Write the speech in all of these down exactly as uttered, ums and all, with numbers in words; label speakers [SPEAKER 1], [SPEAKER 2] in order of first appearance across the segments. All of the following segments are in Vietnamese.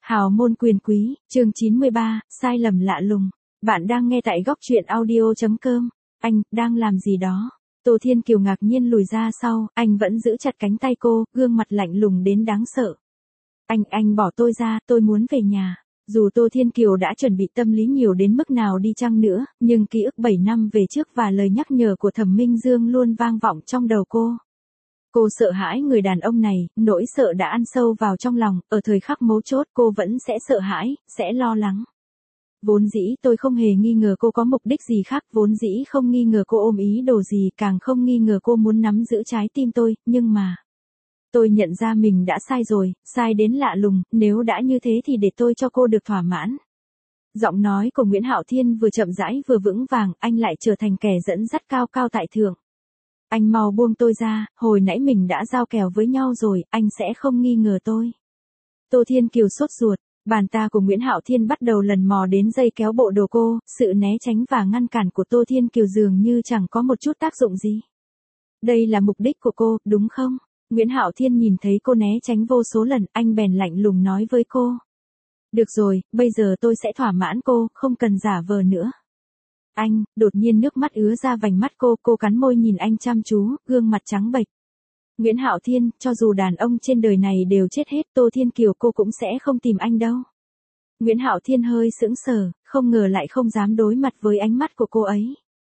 [SPEAKER 1] Hào môn quyền quý, chương chín mươi ba, sai lầm lạ lùng. Bạn đang nghe tại góc truyện audio.com. Anh, đang làm gì đó? Tô Thiên Kiều ngạc nhiên lùi ra sau, anh vẫn giữ chặt cánh tay cô, gương mặt lạnh lùng đến đáng sợ. Anh, anh bỏ tôi ra, tôi muốn về nhà. Dù Tô Thiên Kiều đã chuẩn bị tâm lý nhiều đến mức nào đi chăng nữa, nhưng ký ức bảy năm về trước và lời nhắc nhở của Thẩm Minh Dương luôn vang vọng trong đầu cô. Cô sợ hãi người đàn ông này, nỗi sợ đã ăn sâu vào trong lòng, ở thời khắc mấu chốt cô vẫn sẽ sợ hãi, sẽ lo lắng. Vốn dĩ tôi không hề nghi ngờ cô có mục đích gì khác, vốn dĩ không nghi ngờ cô ôm ý đồ gì, càng không nghi ngờ cô muốn nắm giữ trái tim tôi, nhưng mà... Tôi nhận ra mình đã sai rồi, sai đến lạ lùng, nếu đã như thế thì để tôi cho cô được thỏa mãn. Giọng nói của Nguyễn Hạo Thiên vừa chậm rãi vừa vững vàng, anh lại trở thành kẻ dẫn dắt cao cao tại thượng. Anh mau buông tôi ra, hồi nãy mình đã giao kèo với nhau rồi, anh sẽ không nghi ngờ tôi. Tô Thiên Kiều sốt ruột, bàn ta của Nguyễn Hạo Thiên bắt đầu lần mò đến dây kéo bộ đồ cô, sự né tránh và ngăn cản của Tô Thiên Kiều dường như chẳng có một chút tác dụng gì. Đây là mục đích của cô, đúng không? Nguyễn Hạo Thiên nhìn thấy cô né tránh vô số lần, anh bèn lạnh lùng nói với cô. Được rồi, bây giờ tôi sẽ thỏa mãn cô, không cần giả vờ nữa. Anh, đột nhiên nước mắt ứa ra vành mắt cô, cô cắn môi nhìn anh chăm chú, gương mặt trắng bệch. Nguyễn Hạo Thiên, cho dù đàn ông trên đời này đều chết hết, Tô Thiên Kiều cô cũng sẽ không tìm anh đâu. Nguyễn Hạo Thiên hơi sững sờ, không ngờ lại không dám đối mặt với ánh mắt của cô ấy.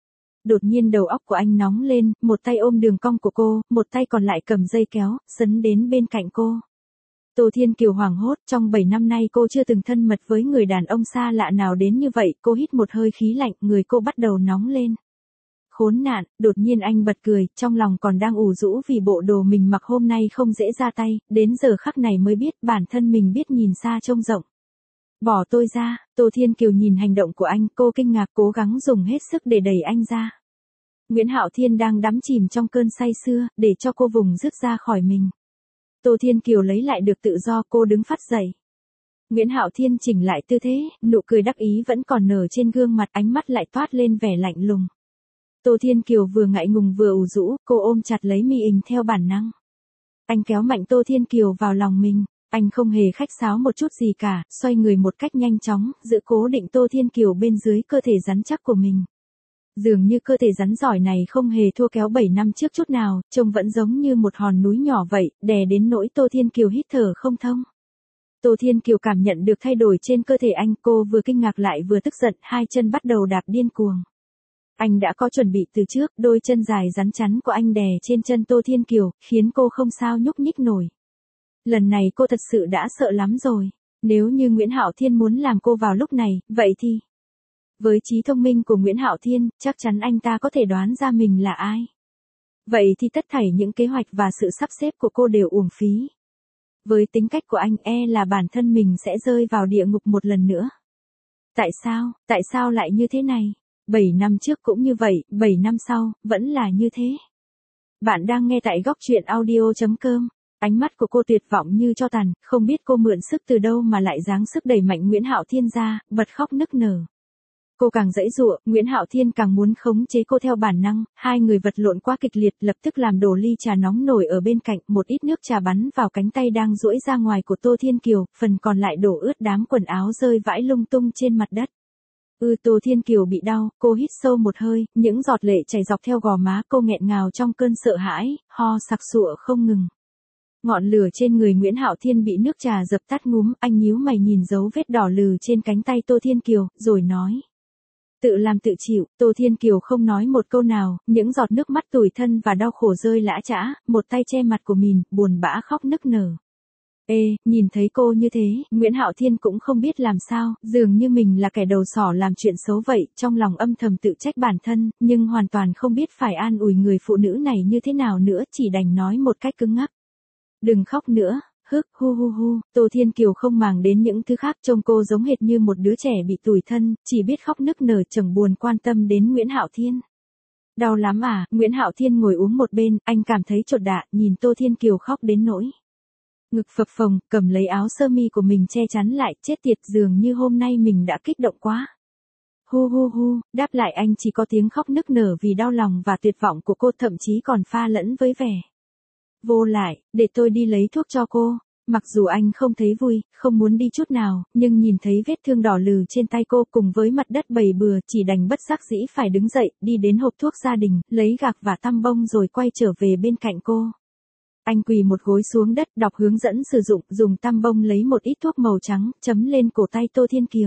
[SPEAKER 1] Đột nhiên đầu óc của anh nóng lên, một tay ôm đường cong của cô, một tay còn lại cầm dây kéo, sấn đến bên cạnh cô. Tô Thiên Kiều hoảng hốt, trong bảy năm nay cô chưa từng thân mật với người đàn ông xa lạ nào đến như vậy, cô hít một hơi khí lạnh, người cô bắt đầu nóng lên. Khốn nạn, đột nhiên anh bật cười, trong lòng còn đang ủ rũ vì bộ đồ mình mặc hôm nay không dễ ra tay, đến giờ khắc này mới biết bản thân mình biết nhìn xa trông rộng. Bỏ tôi ra, Tô Thiên Kiều nhìn hành động của anh, cô kinh ngạc cố gắng dùng hết sức để đẩy anh ra. Nguyễn Hạo Thiên đang đắm chìm trong cơn say sưa, để cho cô vùng dứt ra khỏi mình. Tô Thiên Kiều lấy lại được tự do, cô đứng phắt dậy. Nguyễn Hạo Thiên chỉnh lại tư thế, nụ cười đắc ý vẫn còn nở trên gương mặt, ánh mắt lại toát lên vẻ lạnh lùng. Tô Thiên Kiều vừa ngại ngùng vừa ủ rũ, cô ôm chặt lấy mi ình theo bản năng. Anh kéo mạnh Tô Thiên Kiều vào lòng mình, anh không hề khách sáo một chút gì cả, xoay người một cách nhanh chóng, giữ cố định Tô Thiên Kiều bên dưới cơ thể rắn chắc của mình. Dường như cơ thể rắn giỏi này không hề thua kéo bảy năm trước chút nào, trông vẫn giống như một hòn núi nhỏ vậy, đè đến nỗi Tô Thiên Kiều hít thở không thông. Tô Thiên Kiều cảm nhận được thay đổi trên cơ thể anh, cô vừa kinh ngạc lại vừa tức giận, hai chân bắt đầu đạp điên cuồng. Anh đã có chuẩn bị từ trước, đôi chân dài rắn chắn của anh đè trên chân Tô Thiên Kiều, khiến cô không sao nhúc nhích nổi. Lần này cô thật sự đã sợ lắm rồi, nếu như Nguyễn Hạo Thiên muốn làm cô vào lúc này, vậy thì... Với trí thông minh của Nguyễn Hạo Thiên, chắc chắn anh ta có thể đoán ra mình là ai. Vậy thì tất thảy những kế hoạch và sự sắp xếp của cô đều uổng phí. Với tính cách của anh e là bản thân mình sẽ rơi vào địa ngục một lần nữa. Tại sao, tại sao lại như thế này? Bảy năm trước cũng như vậy, bảy năm sau, vẫn là như thế. Bạn đang nghe tại góc truyện audio.com. Ánh mắt của cô tuyệt vọng như tro tàn, không biết cô mượn sức từ đâu mà lại giáng sức đẩy mạnh Nguyễn Hạo Thiên ra, bật khóc nức nở. Cô càng giãy giụa, Nguyễn Hạo Thiên càng muốn khống chế cô theo bản năng, hai người vật lộn quá kịch liệt, lập tức làm đổ ly trà nóng nổi ở bên cạnh, một ít nước trà bắn vào cánh tay đang duỗi ra ngoài của Tô Thiên Kiều, phần còn lại đổ ướt đám quần áo rơi vãi lung tung trên mặt đất. Ừ, Tô Thiên Kiều bị đau, cô hít sâu một hơi, những giọt lệ chảy dọc theo gò má, cô nghẹn ngào trong cơn sợ hãi, ho sặc sụa không ngừng. Ngọn lửa trên người Nguyễn Hạo Thiên bị nước trà dập tắt ngúm, anh nhíu mày nhìn dấu vết đỏ lừ trên cánh tay Tô Thiên Kiều, rồi nói. Tự làm tự chịu, Tô Thiên Kiều không nói một câu nào, những giọt nước mắt tủi thân và đau khổ rơi lã chã, một tay che mặt của mình, buồn bã khóc nức nở. Ê, nhìn thấy cô như thế, Nguyễn Hạo Thiên cũng không biết làm sao, dường như mình là kẻ đầu sỏ làm chuyện xấu vậy, trong lòng âm thầm tự trách bản thân, nhưng hoàn toàn không biết phải an ủi người phụ nữ này như thế nào nữa, chỉ đành nói một cách cứng ngắc. Đừng khóc nữa. Hức, hu hu hu, Tô Thiên Kiều không màng đến những thứ khác, trông cô giống hệt như một đứa trẻ bị tủi thân, chỉ biết khóc nức nở chẳng buồn quan tâm đến Nguyễn Hạo Thiên. Đau lắm à, Nguyễn Hạo Thiên ngồi uống một bên, anh cảm thấy chột dạ, nhìn Tô Thiên Kiều khóc đến nỗi. Ngực phập phồng, cầm lấy áo sơ mi của mình che chắn lại, chết tiệt, dường như hôm nay mình đã kích động quá. Hu hu hu, đáp lại anh chỉ có tiếng khóc nức nở vì đau lòng và tuyệt vọng của cô, thậm chí còn pha lẫn với vẻ. Vô lại, để tôi đi lấy thuốc cho cô. Mặc dù anh không thấy vui, không muốn đi chút nào, nhưng nhìn thấy vết thương đỏ lừ trên tay cô cùng với mặt đất bầy bừa, chỉ đành bất đắc dĩ phải đứng dậy, đi đến hộp thuốc gia đình, lấy gạc và tăm bông rồi quay trở về bên cạnh cô. Anh quỳ một gối xuống đất, đọc hướng dẫn sử dụng, dùng tăm bông lấy một ít thuốc màu trắng, chấm lên cổ tay Tô Thiên Kiều.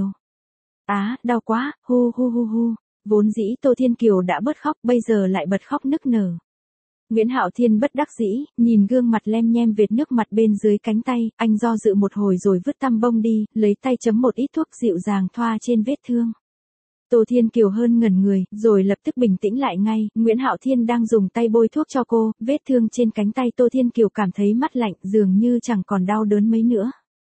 [SPEAKER 1] Á, đau quá, hu hu hu hu. Vốn dĩ Tô Thiên Kiều đã bớt khóc, bây giờ lại bật khóc nức nở. Nguyễn Hạo Thiên bất đắc dĩ, nhìn gương mặt lem nhem vệt nước mặt bên dưới cánh tay, anh do dự một hồi rồi vứt tăm bông đi, lấy tay chấm một ít thuốc dịu dàng thoa trên vết thương. Tô Thiên Kiều hơn ngẩn người, rồi lập tức bình tĩnh lại ngay, Nguyễn Hạo Thiên đang dùng tay bôi thuốc cho cô, vết thương trên cánh tay Tô Thiên Kiều cảm thấy mát lạnh, dường như chẳng còn đau đớn mấy nữa.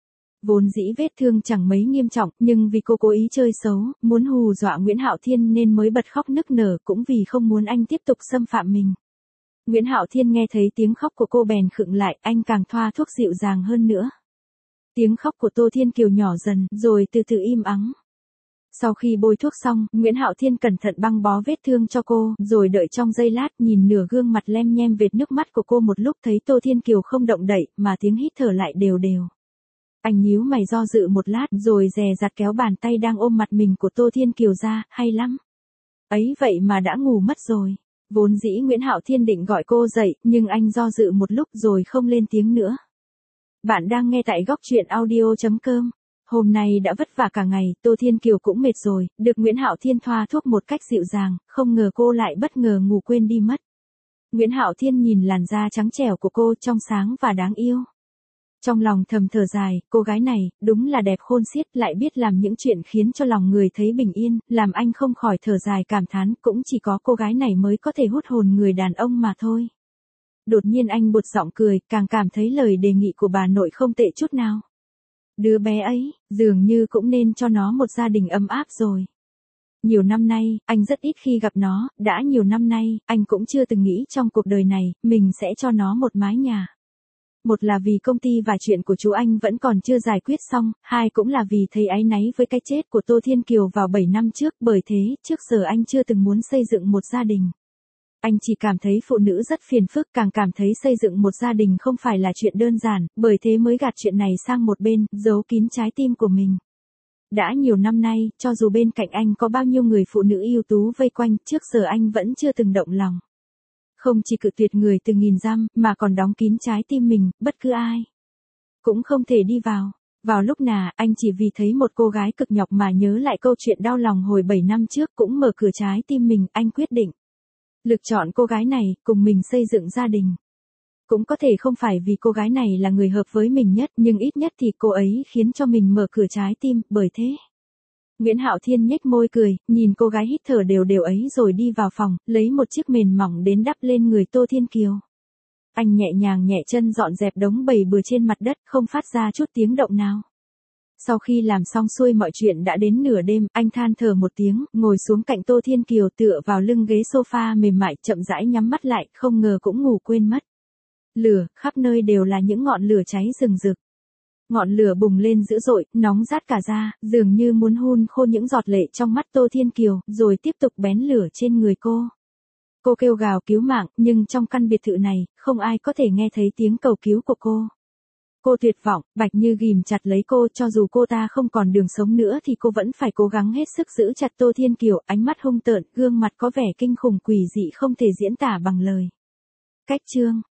[SPEAKER 1] Vốn dĩ vết thương chẳng mấy nghiêm trọng, nhưng vì cô cố ý chơi xấu, muốn hù dọa Nguyễn Hạo Thiên nên mới bật khóc nức nở, cũng vì không muốn anh tiếp tục xâm phạm mình. Nguyễn Hạo Thiên nghe thấy tiếng khóc của cô bèn khựng lại, anh càng thoa thuốc dịu dàng hơn nữa. Tiếng khóc của Tô Thiên Kiều nhỏ dần, rồi từ từ im ắng. Sau khi bôi thuốc xong, Nguyễn Hạo Thiên cẩn thận băng bó vết thương cho cô, rồi đợi trong giây lát, nhìn nửa gương mặt lem nhem vệt nước mắt của cô một lúc thấy Tô Thiên Kiều không động đậy, mà tiếng hít thở lại đều đều. Anh nhíu mày do dự một lát, rồi dè dặt kéo bàn tay đang ôm mặt mình của Tô Thiên Kiều ra, hay lắm. Ấy vậy mà đã ngủ mất rồi. Vốn dĩ Nguyễn Hạo Thiên định gọi cô dậy, nhưng anh do dự một lúc rồi không lên tiếng nữa. Bạn đang nghe tại góc truyện audio chấm com. Hôm nay đã vất vả cả ngày, Tô Thiên Kiều cũng mệt rồi, được Nguyễn Hạo Thiên thoa thuốc một cách dịu dàng, không ngờ cô lại bất ngờ ngủ quên đi mất. Nguyễn Hạo Thiên nhìn làn da trắng trẻo của cô trong sáng và đáng yêu. Trong lòng thầm thở dài, cô gái này, đúng là đẹp khôn xiết, lại biết làm những chuyện khiến cho lòng người thấy bình yên, làm anh không khỏi thở dài cảm thán, cũng chỉ có cô gái này mới có thể hút hồn người đàn ông mà thôi. Đột nhiên anh buột giọng cười, càng cảm thấy lời đề nghị của bà nội không tệ chút nào. Đứa bé ấy, dường như cũng nên cho nó một gia đình ấm áp rồi. Nhiều năm nay, anh rất ít khi gặp nó, đã nhiều năm nay, anh cũng chưa từng nghĩ trong cuộc đời này, mình sẽ cho nó một mái nhà. Một là vì công ty và chuyện của chú anh vẫn còn chưa giải quyết xong, hai cũng là vì thấy áy náy với cái chết của Tô Thiên Kiều vào bảy năm trước, bởi thế, trước giờ anh chưa từng muốn xây dựng một gia đình. Anh chỉ cảm thấy phụ nữ rất phiền phức, càng cảm thấy xây dựng một gia đình không phải là chuyện đơn giản, bởi thế mới gạt chuyện này sang một bên, giấu kín trái tim của mình. Đã nhiều năm nay, cho dù bên cạnh anh có bao nhiêu người phụ nữ ưu tú vây quanh, trước giờ anh vẫn chưa từng động lòng. Không chỉ cự tuyệt người từ nghìn dăm, mà còn đóng kín trái tim mình, bất cứ ai cũng không thể đi vào. Vào lúc nào, anh chỉ vì thấy một cô gái cực nhọc mà nhớ lại câu chuyện đau lòng hồi bảy năm trước, cũng mở cửa trái tim mình, anh quyết định lựa chọn cô gái này, cùng mình xây dựng gia đình. Cũng có thể không phải vì cô gái này là người hợp với mình nhất, nhưng ít nhất thì cô ấy khiến cho mình mở cửa trái tim, bởi thế. Nguyễn Hạo Thiên nhếch môi cười, nhìn cô gái hít thở đều đều ấy rồi đi vào phòng, lấy một chiếc mền mỏng đến đắp lên người Tô Thiên Kiều. Anh nhẹ nhàng nhẹ chân dọn dẹp đống bầy bừa trên mặt đất, không phát ra chút tiếng động nào. Sau khi làm xong xuôi mọi chuyện đã đến nửa đêm, anh than thở một tiếng, ngồi xuống cạnh Tô Thiên Kiều tựa vào lưng ghế sofa mềm mại, chậm rãi nhắm mắt lại, không ngờ cũng ngủ quên mất. Lửa, khắp nơi đều là những ngọn lửa cháy rừng rực. Ngọn lửa bùng lên dữ dội, nóng rát cả da, dường như muốn hun khô những giọt lệ trong mắt Tô Thiên Kiều, rồi tiếp tục bén lửa trên người cô. Cô kêu gào cứu mạng, nhưng trong căn biệt thự này, không ai có thể nghe thấy tiếng cầu cứu của cô. Cô tuyệt vọng, Bạch Như ghìm chặt lấy cô, cho dù cô ta không còn đường sống nữa thì cô vẫn phải cố gắng hết sức giữ chặt Tô Thiên Kiều, ánh mắt hung tợn, gương mặt có vẻ kinh khủng quỷ dị không thể diễn tả bằng lời. Cách chương